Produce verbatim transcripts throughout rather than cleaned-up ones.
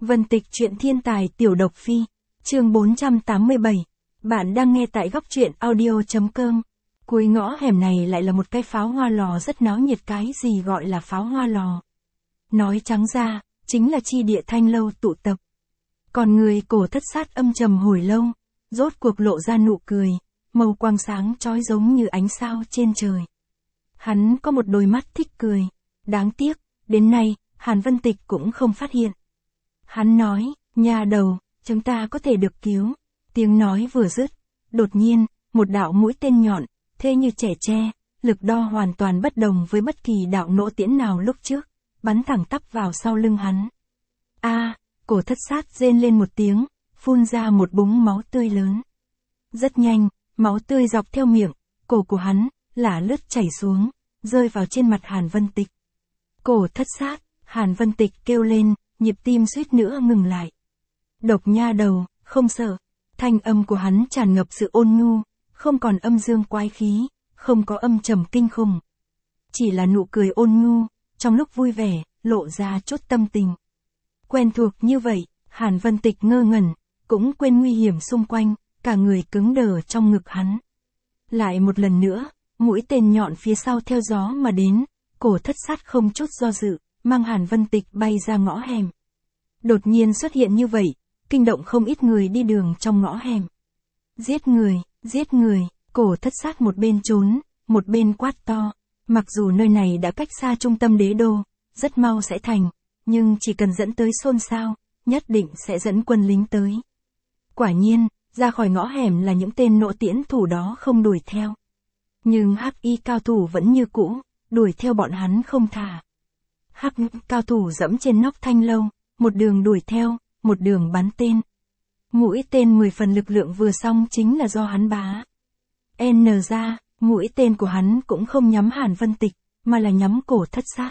Vân Tịch truyện thiên tài tiểu độc phi, chương bốn trăm tám mươi bảy. Bạn đang nghe tại góc truyện audio.com. Cuối ngõ hẻm này lại là một cái pháo hoa lò rất náo nhiệt. Cái gì gọi là pháo hoa lò? Nói trắng ra, chính là chi địa thanh lâu tụ tập. Còn người Cổ Thất Sát âm trầm hồi lâu, rốt cuộc lộ ra nụ cười, màu quang sáng chói giống như ánh sao trên trời. Hắn có một đôi mắt thích cười, đáng tiếc, đến nay, Hàn Vân Tịch cũng không phát hiện. Hắn nói, nhà đầu, chúng ta có thể được cứu. Tiếng nói vừa dứt, đột nhiên, một đạo mũi tên nhọn, thê như trẻ tre, lực đo hoàn toàn bất đồng với bất kỳ đạo nỗ tiễn nào lúc trước, bắn thẳng tắp vào sau lưng hắn. A, Cổ Thất Sát rên lên một tiếng, phun ra một búng máu tươi lớn. Rất nhanh, máu tươi dọc theo miệng, cổ của hắn, lả lướt chảy xuống, rơi vào trên mặt Hàn Vân Tịch. Cổ Thất Sát, Hàn Vân Tịch kêu lên, nhịp tim suýt nữa ngừng lại. Độc nha đầu, không sợ. Thanh âm của hắn tràn ngập sự ôn nhu, không còn âm dương quái khí, không có âm trầm kinh khủng. Chỉ là nụ cười ôn nhu, trong lúc vui vẻ, lộ ra chút tâm tình. Quen thuộc như vậy, Hàn Vân Tịch ngơ ngẩn, cũng quên nguy hiểm xung quanh, cả người cứng đờ trong ngực hắn. Lại một lần nữa, mũi tên nhọn phía sau theo gió mà đến, Cổ Thất Sát không chút do dự, mang Hàn Vân Tịch bay ra ngõ hẻm. Đột nhiên xuất hiện như vậy, kinh động không ít người đi đường trong ngõ hẻm. Giết người, giết người, Cổ Thất Sát một bên trốn, một bên quát to. Mặc dù nơi này đã cách xa trung tâm đế đô, rất mau sẽ thành, nhưng chỉ cần dẫn tới xôn xao, nhất định sẽ dẫn quân lính tới. Quả nhiên, ra khỏi ngõ hẻm là những tên nỗ tiễn thủ đó không đuổi theo. Nhưng hắc y cao thủ vẫn như cũ, đuổi theo bọn hắn không thả. Hắc cao thủ dẫm trên nóc thanh lâu, một đường đuổi theo, một đường bắn tên. Mũi tên mười phần lực lượng vừa xong chính là do hắn bá. N ra, mũi tên của hắn cũng không nhắm Hàn Vân Tịch, mà là nhắm Cổ Thất Sát.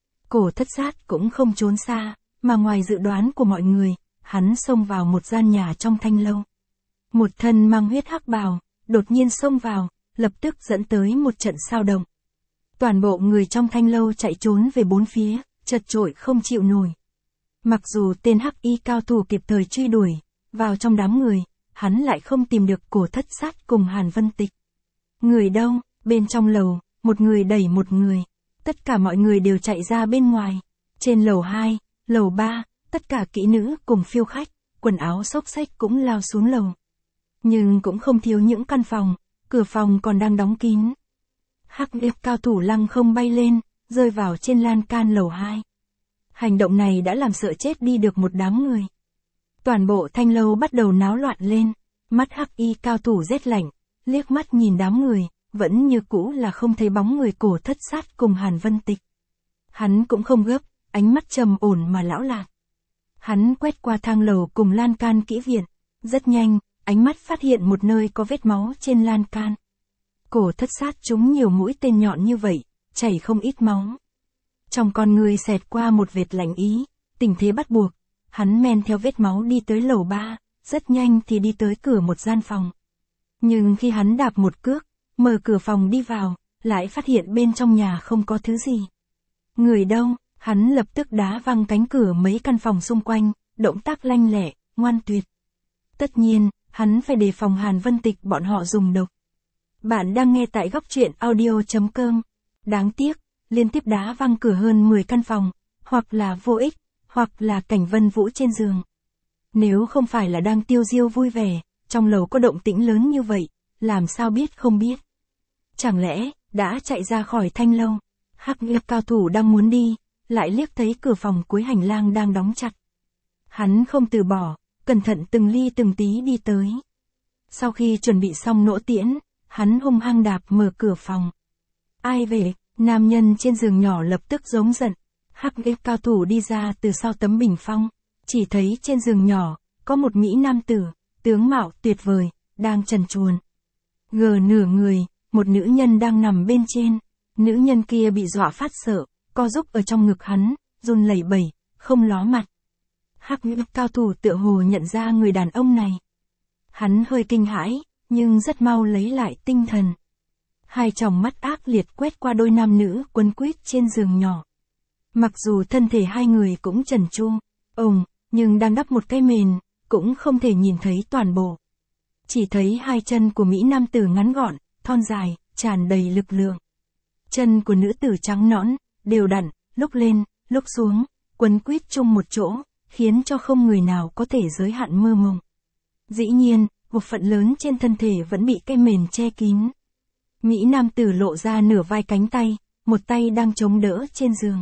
Cổ Thất Sát cũng không trốn xa, mà ngoài dự đoán của mọi người, hắn xông vào một gian nhà trong thanh lâu. Một thân mang huyết hắc bào, đột nhiên xông vào, lập tức dẫn tới một trận sao động. Toàn bộ người trong thanh lâu chạy trốn về bốn phía, chật chội không chịu nổi. Mặc dù tên hắc y cao thủ kịp thời truy đuổi, vào trong đám người, hắn lại không tìm được Cổ Thất Sát cùng Hàn Vân Tịch. Người đâu? Bên trong lầu, một người đẩy một người. Tất cả mọi người đều chạy ra bên ngoài. Trên lầu hai, lầu ba, tất cả kỹ nữ cùng phiêu khách, quần áo xốc xếch cũng lao xuống lầu. Nhưng cũng không thiếu những căn phòng, cửa phòng còn đang đóng kín. Hắc y cao thủ lăng không bay lên, rơi vào trên lan can lầu hai. Hành động này đã làm sợ chết đi được một đám người. Toàn bộ thanh lâu bắt đầu náo loạn lên, mắt hắc y cao thủ rét lạnh, liếc mắt nhìn đám người, vẫn như cũ là không thấy bóng người Cổ Thất Sát cùng Hàn Vân Tịch. Hắn cũng không gấp, ánh mắt trầm ổn mà lão lạc. Hắn quét qua thang lầu cùng lan can kỹ viện, rất nhanh, ánh mắt phát hiện một nơi có vết máu trên lan can. Cổ Thất Sát trúng nhiều mũi tên nhọn như vậy, chảy không ít máu. Trong con người xẹt qua một vệt lạnh ý, tình thế bắt buộc, hắn men theo vết máu đi tới lầu ba, rất nhanh thì đi tới cửa một gian phòng. Nhưng khi hắn đạp một cước, mở cửa phòng đi vào, lại phát hiện bên trong nhà không có thứ gì. Người đâu? Hắn lập tức đá văng cánh cửa mấy căn phòng xung quanh, động tác lanh lẹ, ngoan tuyệt. Tất nhiên, hắn phải đề phòng Hàn Vân Tịch bọn họ dùng độc. Bạn đang nghe tại góc truyện audio.com. Đáng tiếc, liên tiếp đá văng cửa hơn mười căn phòng, hoặc là vô ích, hoặc là Cảnh Vân Vũ trên giường. Nếu không phải là đang tiêu diêu vui vẻ, trong lầu có động tĩnh lớn như vậy, làm sao biết không biết. Chẳng lẽ, đã chạy ra khỏi thanh lâu, hắc y cao thủ đang muốn đi, lại liếc thấy cửa phòng cuối hành lang đang đóng chặt. Hắn không từ bỏ, cẩn thận từng ly từng tí đi tới. Sau khi chuẩn bị xong nỗ tiễn, hắn hung hăng đạp mở cửa phòng. Ai về? Nam nhân trên giường nhỏ lập tức giống giận. Hắc y cao thủ đi ra từ sau tấm bình phong, chỉ thấy trên giường nhỏ, có một mỹ nam tử, tướng mạo tuyệt vời, đang trần truồng. Gờ nửa người, một nữ nhân đang nằm bên trên. Nữ nhân kia bị dọa phát sợ, co rúm ở trong ngực hắn, run lẩy bẩy, không ló mặt. Hắc y cao thủ tựa hồ nhận ra người đàn ông này. Hắn hơi kinh hãi, nhưng rất mau lấy lại tinh thần. Hai tròng mắt ác liệt quét qua đôi nam nữ quấn quýt trên giường nhỏ. Mặc dù thân thể hai người cũng trần tru, ồng, nhưng đang đắp một cái mền, cũng không thể nhìn thấy toàn bộ. Chỉ thấy hai chân của Mỹ nam tử ngắn gọn, thon dài, tràn đầy lực lượng. Chân của nữ tử trắng nõn, đều đặn, lúc lên, lúc xuống, quấn quýt chung một chỗ, khiến cho không người nào có thể giới hạn mơ mộng. Dĩ nhiên, một phận lớn trên thân thể vẫn bị cái mền che kín. Mỹ nam tử lộ ra nửa vai cánh tay, một tay đang chống đỡ trên giường.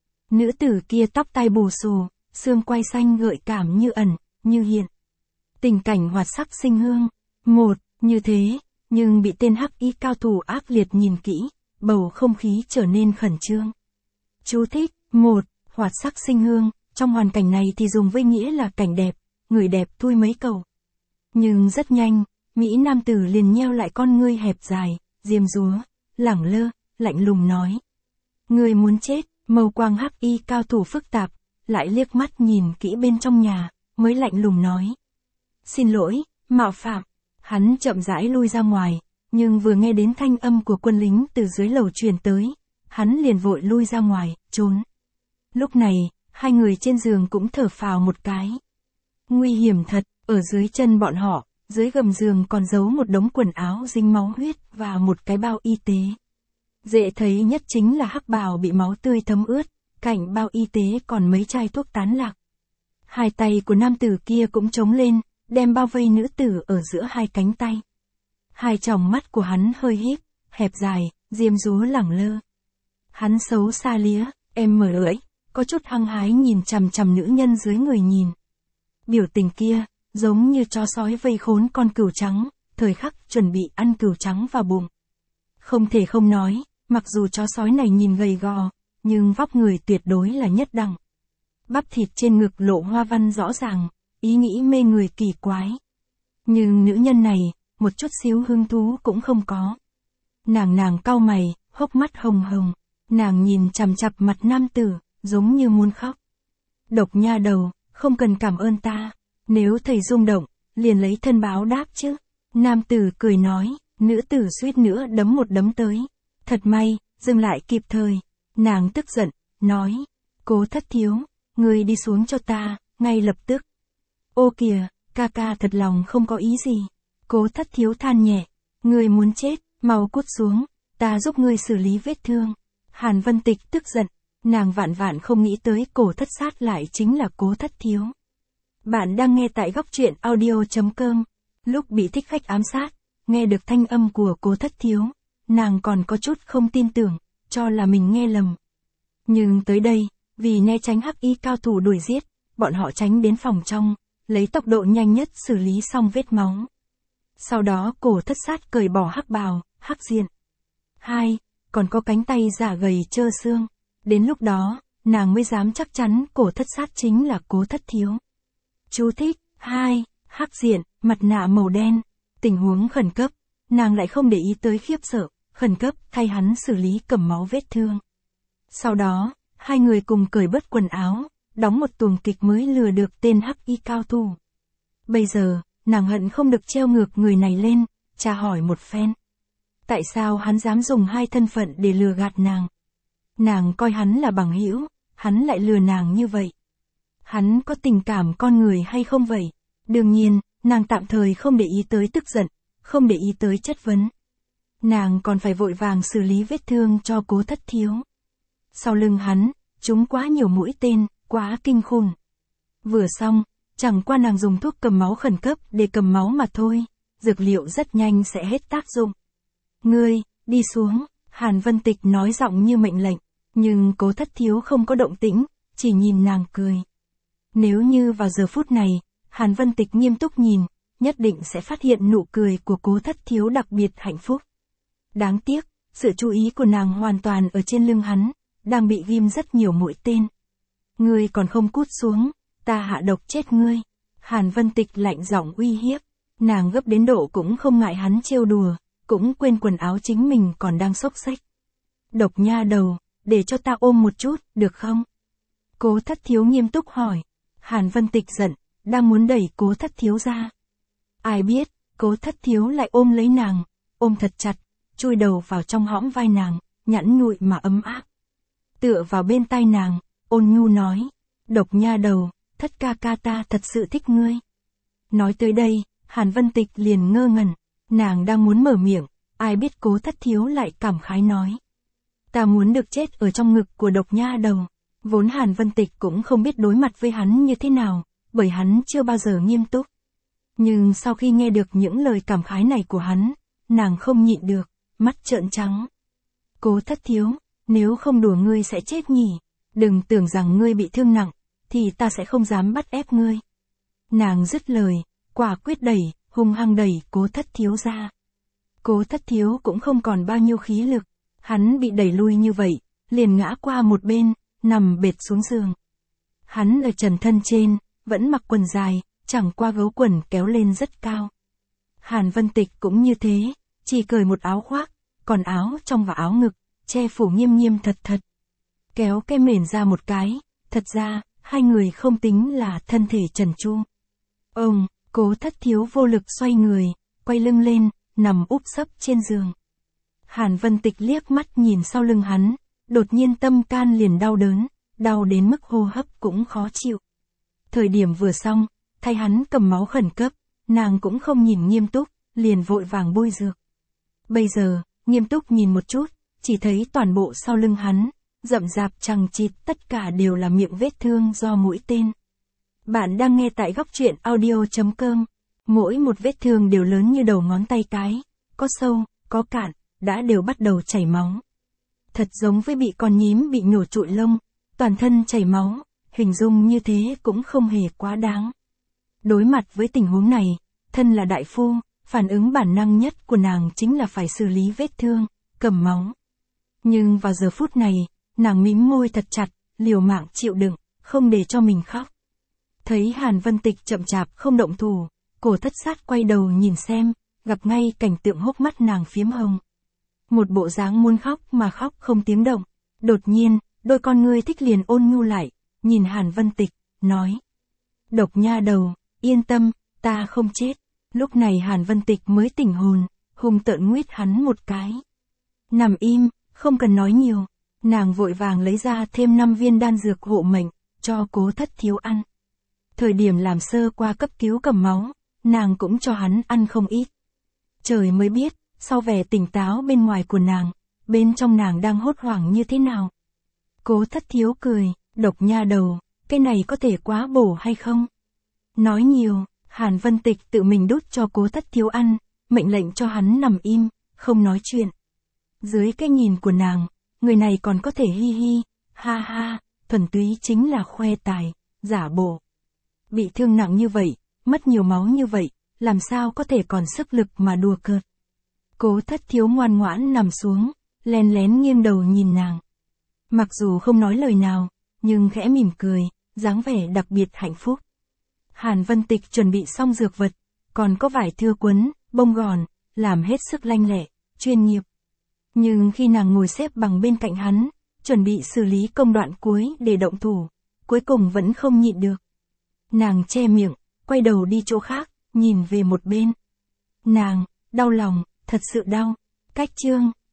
Nữ tử kia tóc tai bù xù, xương quai xanh gợi cảm như ẩn, như hiện. Tình cảnh hoạt sắc sinh hương. Một, như thế, nhưng bị tên hắc y cao thủ ác liệt nhìn kỹ, bầu không khí trở nên khẩn trương. Chú thích, một, hoạt sắc sinh hương, trong hoàn cảnh này thì dùng với nghĩa là cảnh đẹp, người đẹp thui mấy cầu. Nhưng rất nhanh, Mỹ nam tử liền nheo lại con ngươi hẹp dài, diêm dúa, lẳng lơ, lạnh lùng nói. Người muốn chết, màu quang hắc y cao thủ phức tạp, lại liếc mắt nhìn kỹ bên trong nhà, mới lạnh lùng nói. Xin lỗi, mạo phạm. Hắn chậm rãi lui ra ngoài, nhưng vừa nghe đến thanh âm của quân lính từ dưới lầu truyền tới, hắn liền vội lui ra ngoài, trốn. Lúc này, hai người trên giường cũng thở phào một cái. Nguy hiểm thật, ở dưới chân bọn họ, dưới gầm giường còn giấu một đống quần áo dính máu huyết và một cái bao y tế. Dễ thấy nhất chính là hắc bào bị máu tươi thấm ướt, cạnh bao y tế còn mấy chai thuốc tán lạc. Hai tay của nam tử kia cũng trống lên, đem bao vây nữ tử ở giữa hai cánh tay. Hai tròng mắt của hắn hơi híp, hẹp dài, diêm dúa lẳng lơ. Hắn xấu xa lía, em mở lưỡi, có chút hăng hái nhìn chằm chằm nữ nhân dưới người nhìn. Biểu tình kia, giống như chó sói vây khốn con cừu trắng, thời khắc chuẩn bị ăn cừu trắng vào bụng. Không thể không nói, mặc dù chó sói này nhìn gầy gò, nhưng vóc người tuyệt đối là nhất đẳng. Bắp thịt trên ngực lộ hoa văn rõ ràng, ý nghĩ mê người kỳ quái. Nhưng nữ nhân này, một chút xíu hứng thú cũng không có. Nàng nàng cau mày, hốc mắt hồng hồng, nàng nhìn chằm chằm mặt nam tử, giống như muốn khóc. Độc nha đầu, không cần cảm ơn ta, nếu thầy rung động, liền lấy thân báo đáp chứ. Nam tử cười nói, nữ tử suýt nữa đấm một đấm tới. Thật may, dừng lại kịp thời. Nàng tức giận, nói, Cố Thất Thiếu, ngươi đi xuống cho ta, ngay lập tức. Ô kìa, ca ca thật lòng không có ý gì. Cố Thất Thiếu than nhẹ, ngươi muốn chết, mau cút xuống, ta giúp ngươi xử lý vết thương. Hàn Vân Tịch tức giận, nàng vạn vạn không nghĩ tới Cổ Thất Sát lại chính là Cố Thất Thiếu. Bạn đang nghe tại góc truyện audio chấm com. Lúc bị thích khách ám sát, nghe được thanh âm của Cố Thất Thiếu, nàng còn có chút không tin tưởng, cho là mình nghe lầm. Nhưng tới đây, vì né tránh hắc y cao thủ đuổi giết, bọn họ tránh đến phòng trong, lấy tốc độ nhanh nhất xử lý xong vết máu. Sau đó Cổ Thất Sát cởi bỏ hắc bào, hắc diện. Hai, còn có cánh tay giả gầy trơ xương. Đến lúc đó, nàng mới dám chắc chắn Cổ Thất Sát chính là Cố Thất Thiếu. Chú thích, hai, hắc diện, mặt nạ màu đen. Tình huống khẩn cấp, nàng lại không để ý tới khiếp sợ, khẩn cấp thay hắn xử lý cầm máu vết thương. Sau đó, hai người cùng cởi bớt quần áo, đóng một tuồng kịch mới lừa được tên hắc y cao thủ. Bây giờ, nàng hận không được treo ngược người này lên, tra hỏi một phen. Tại sao hắn dám dùng hai thân phận để lừa gạt nàng? Nàng coi hắn là bằng hữu, hắn lại lừa nàng như vậy. Hắn có tình cảm con người hay không vậy? Đương nhiên, nàng tạm thời không để ý tới tức giận, không để ý tới chất vấn. Nàng còn phải vội vàng xử lý vết thương cho Cố Thất Thiếu. Sau lưng hắn, chúng quá nhiều mũi tên, quá kinh khủng. Vừa xong, chẳng qua nàng dùng thuốc cầm máu khẩn cấp để cầm máu mà thôi, dược liệu rất nhanh sẽ hết tác dụng. Ngươi, đi xuống, Hàn Vân Tịch nói giọng như mệnh lệnh, nhưng Cố Thất Thiếu không có động tĩnh, chỉ nhìn nàng cười. Nếu như vào giờ phút này, Hàn Vân Tịch nghiêm túc nhìn, nhất định sẽ phát hiện nụ cười của Cố Thất Thiếu đặc biệt hạnh phúc. Đáng tiếc, sự chú ý của nàng hoàn toàn ở trên lưng hắn, đang bị ghim rất nhiều mũi tên. Ngươi còn không cút xuống, ta hạ độc chết ngươi. Hàn Vân Tịch lạnh giọng uy hiếp, nàng gấp đến độ cũng không ngại hắn trêu đùa, cũng quên quần áo chính mình còn đang xốc xách. Độc nha đầu, để cho ta ôm một chút, được không? Cố Thất Thiếu nghiêm túc hỏi. Hàn Vân Tịch giận, đang muốn đẩy Cố Thất Thiếu ra. Ai biết, Cố Thất Thiếu lại ôm lấy nàng, ôm thật chặt, chui đầu vào trong hõm vai nàng, nhẵn nhụi mà ấm áp. Tựa vào bên tai nàng, ôn nhu nói, độc nha đầu, thất ca ca ta thật sự thích ngươi. Nói tới đây, Hàn Vân Tịch liền ngơ ngẩn, nàng đang muốn mở miệng, ai biết Cố Thất Thiếu lại cảm khái nói. Ta muốn được chết ở trong ngực của độc nha đầu. Vốn Hàn Vân Tịch cũng không biết đối mặt với hắn như thế nào, bởi hắn chưa bao giờ nghiêm túc. Nhưng sau khi nghe được những lời cảm khái này của hắn, nàng không nhịn được, mắt trợn trắng. Cố Thất Thiếu, nếu không đùa ngươi sẽ chết nhỉ, đừng tưởng rằng ngươi bị thương nặng, thì ta sẽ không dám bắt ép ngươi. Nàng dứt lời, quả quyết đẩy, hung hăng đẩy Cố Thất Thiếu ra. Cố Thất Thiếu cũng không còn bao nhiêu khí lực, hắn bị đẩy lui như vậy, liền ngã qua một bên, nằm bệt xuống giường. Hắn ở trần thân trên, vẫn mặc quần dài, chẳng qua gấu quần kéo lên rất cao. Hàn Vân Tịch cũng như thế, chỉ cởi một áo khoác, còn áo trong và áo ngực, che phủ nghiêm nghiêm thật thật. Kéo cái mền ra một cái, thật ra, hai người không tính là thân thể trần tru. Ông, Cố Thất Thiếu vô lực xoay người, quay lưng lên, nằm úp sấp trên giường. Hàn Vân Tịch liếc mắt nhìn sau lưng hắn, đột nhiên tâm can liền đau đớn, đau đến mức hô hấp cũng khó chịu. Thời điểm vừa xong, thay hắn cầm máu khẩn cấp, nàng cũng không nhìn nghiêm túc, liền vội vàng bôi dược. Bây giờ, nghiêm túc nhìn một chút, chỉ thấy toàn bộ sau lưng hắn, rậm rạp chằng chịt tất cả đều là miệng vết thương do mũi tên. Bạn đang nghe tại góc truyện audio chấm com. Mỗi một vết thương đều lớn như đầu ngón tay cái, có sâu, có cạn, đã đều bắt đầu chảy máu. Thật giống với bị con nhím bị nhổ trụi lông, toàn thân chảy máu, hình dung như thế cũng không hề quá đáng. Đối mặt với tình huống này, thân là đại phu, phản ứng bản năng nhất của nàng chính là phải xử lý vết thương, cầm máu. Nhưng vào giờ phút này, nàng mím môi thật chặt, liều mạng chịu đựng, không để cho mình khóc. Thấy Hàn Vân Tịch chậm chạp không động thủ, Cổ Thất Sát quay đầu nhìn xem, gặp ngay cảnh tượng hốc mắt nàng phiếm hồng. Một bộ dáng muốn khóc mà khóc không tiếng động. Đột nhiên, đôi con ngươi thích liền ôn nhu lại, nhìn Hàn Vân Tịch, nói. Độc nha đầu, yên tâm, ta không chết. Lúc này Hàn Vân Tịch mới tỉnh hồn, hung tợn nguyết hắn một cái. Nằm im, không cần nói nhiều. Nàng vội vàng lấy ra thêm năm viên đan dược hộ mệnh, cho Cố Thất Thiếu ăn. Thời điểm làm sơ qua cấp cứu cầm máu, nàng cũng cho hắn ăn không ít. Trời mới biết, sau vẻ tỉnh táo bên ngoài của nàng, bên trong nàng đang hốt hoảng như thế nào. Cố Thất Thiếu cười, độc nha đầu, cái này có thể quá bổ hay không? Nói nhiều, Hàn Vân Tịch tự mình đút cho Cố Thất Thiếu ăn, mệnh lệnh cho hắn nằm im, không nói chuyện. Dưới cái nhìn của nàng, người này còn có thể hi hi, ha ha, thuần túy chính là khoe tài, giả bộ. Bị thương nặng như vậy, mất nhiều máu như vậy, làm sao có thể còn sức lực mà đùa cợt. Cố Thất Thiếu ngoan ngoãn nằm xuống, lén lén nghiêng đầu nhìn nàng. Mặc dù không nói lời nào, nhưng khẽ mỉm cười, dáng vẻ đặc biệt hạnh phúc. Hàn Vân Tịch chuẩn bị xong dược vật, còn có vải thưa quấn, bông gòn, làm hết sức lanh lẹ, chuyên nghiệp. Nhưng khi nàng ngồi xếp bằng bên cạnh hắn, chuẩn bị xử lý công đoạn cuối để động thủ, cuối cùng vẫn không nhịn được. Nàng che miệng, quay đầu đi chỗ khác, nhìn về một bên. Nàng, đau lòng, thật sự đau. Cách chương